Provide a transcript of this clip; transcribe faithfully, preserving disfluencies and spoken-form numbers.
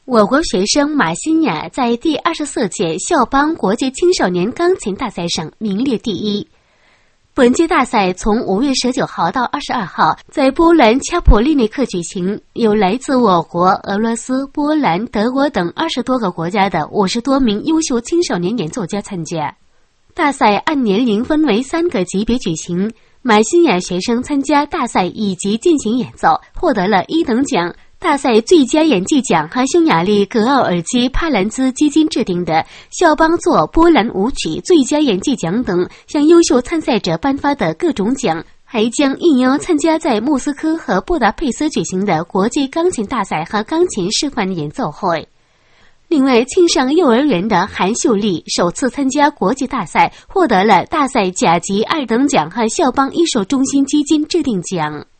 我国学生马新雅在第二十四届校邦国际青少年钢琴大赛上名列第一。本届大赛从五月十九号到二十二号在波兰恰普利内克举行，有来自我国、俄罗斯、波兰、德国等二十多个国家的五十多名优秀青少年演奏家参加。大赛按年龄分为三个级别举行，马新雅学生参加大赛以及进行演奏，获得了一等奖。大赛最佳演技奖和匈牙利格奥尔基帕兰兹基金制定的肖邦作波兰舞曲最佳演技奖等向优秀参赛者颁发的各种奖，还将应邀参加在莫斯科和布达佩斯举行的国际钢琴大赛和钢琴示范演奏会。另外，庆上幼儿园的韩秀丽首次参加国际大赛，获得了大赛甲级二等奖和肖邦艺术中心基金制定奖。